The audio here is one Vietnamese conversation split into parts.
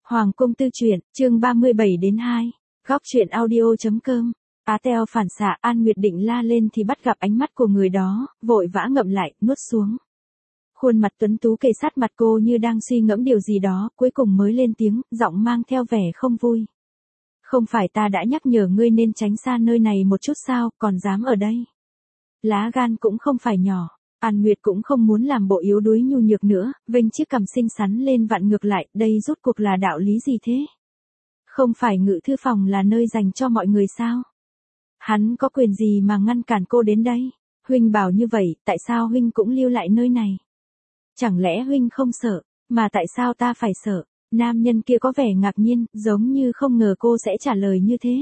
Hoàng cung tư truyện, chương 37-2, góc truyện audio.com. Á Teo phản xạ, An Nguyệt định la lên thì bắt gặp ánh mắt của người đó, vội vã ngậm lại, nuốt xuống. Khuôn mặt tuấn tú kề sát mặt cô như đang suy ngẫm điều gì đó, cuối cùng mới lên tiếng, giọng mang theo vẻ không vui. Không phải ta đã nhắc nhở ngươi nên tránh xa nơi này một chút sao, còn dám ở đây. Lá gan cũng không phải nhỏ. An Nguyệt cũng không muốn làm bộ yếu đuối nhu nhược nữa, vênh chiếc cằm xinh xắn lên vặn ngược lại, đây rốt cuộc là đạo lý gì thế? Không phải ngự thư phòng là nơi dành cho mọi người sao? Hắn có quyền gì mà ngăn cản cô đến đây? Huynh bảo như vậy, tại sao huynh cũng lưu lại nơi này? Chẳng lẽ huynh không sợ, mà tại sao ta phải sợ? Nam nhân kia có vẻ ngạc nhiên, giống như không ngờ cô sẽ trả lời như thế.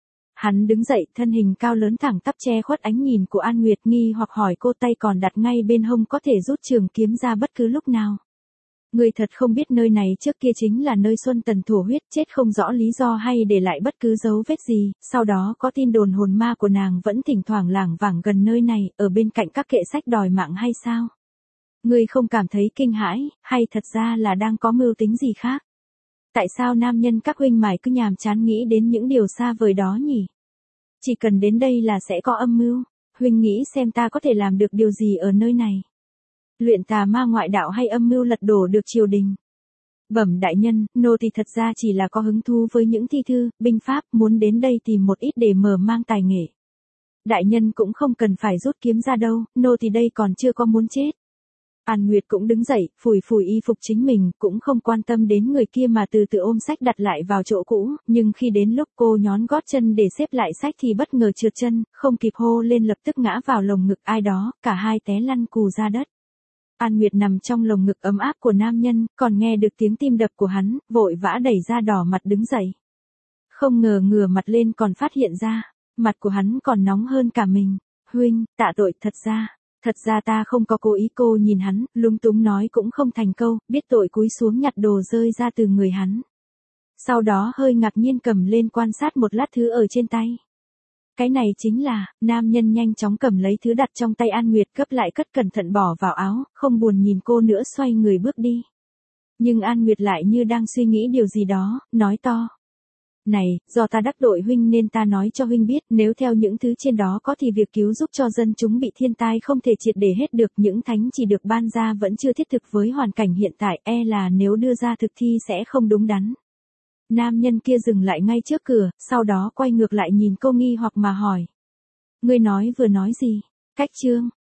Hắn đứng dậy, thân hình cao lớn thẳng tắp che khuất ánh nhìn của An Nguyệt, nghi hoặc hỏi cô, tay còn đặt ngay bên hông, có thể rút trường kiếm ra bất cứ lúc nào. Người thật không biết nơi này trước kia chính là nơi Xuân Tần thổ huyết, chết không rõ lý do hay để lại bất cứ dấu vết gì, sau đó có tin đồn hồn ma của nàng vẫn thỉnh thoảng lảng vảng gần nơi này, ở bên cạnh các kệ sách đòi mạng hay sao? Ngươi không cảm thấy kinh hãi, hay thật ra là đang có mưu tính gì khác? Tại sao nam nhân các huynh mải cứ nhàm chán nghĩ đến những điều xa vời đó nhỉ? Chỉ cần đến đây là sẽ có âm mưu. Huynh nghĩ xem ta có thể làm được điều gì ở nơi này? Luyện tà ma ngoại đạo hay âm mưu lật đổ được triều đình? Bẩm đại nhân, nô tỳ thật ra chỉ là có hứng thú với những thi thư, binh pháp, muốn đến đây tìm một ít để mở mang tài nghệ. Đại nhân cũng không cần phải rút kiếm ra đâu, nô tỳ đây còn chưa có muốn chết. An Nguyệt cũng đứng dậy, phủi phủi y phục chính mình, cũng không quan tâm đến người kia mà từ từ ôm sách đặt lại vào chỗ cũ, nhưng khi đến lúc cô nhón gót chân để xếp lại sách thì bất ngờ trượt chân, không kịp hô lên lập tức ngã vào lồng ngực ai đó, cả hai té lăn cù ra đất. An Nguyệt nằm trong lồng ngực ấm áp của nam nhân, còn nghe được tiếng tim đập của hắn, vội vã đẩy ra đỏ mặt đứng dậy. Không ngờ ngửa mặt lên còn phát hiện ra, mặt của hắn còn nóng hơn cả mình. Huynh, tạ tội, Thật ra ta không có cố ý. Cô nhìn hắn, lúng túng nói cũng không thành câu, biết tội cúi xuống nhặt đồ rơi ra từ người hắn. Sau đó hơi ngạc nhiên cầm lên quan sát một lát thứ ở trên tay. Cái này chính là, nam nhân nhanh chóng cầm lấy thứ đặt trong tay An Nguyệt, gấp lại cất cẩn thận bỏ vào áo, không buồn nhìn cô nữa xoay người bước đi. Nhưng An Nguyệt lại như đang suy nghĩ điều gì đó, nói to. Này, do ta đắc tội huynh nên ta nói cho huynh biết, nếu theo những thứ trên đó có thì việc cứu giúp cho dân chúng bị thiên tai không thể triệt để hết được, những thánh chỉ được ban ra vẫn chưa thiết thực với hoàn cảnh hiện tại, là nếu đưa ra thực thi sẽ không đúng đắn. Nam nhân kia dừng lại ngay trước cửa, sau đó quay ngược lại nhìn cô nghi hoặc mà hỏi. Ngươi vừa nói gì? Cách chương,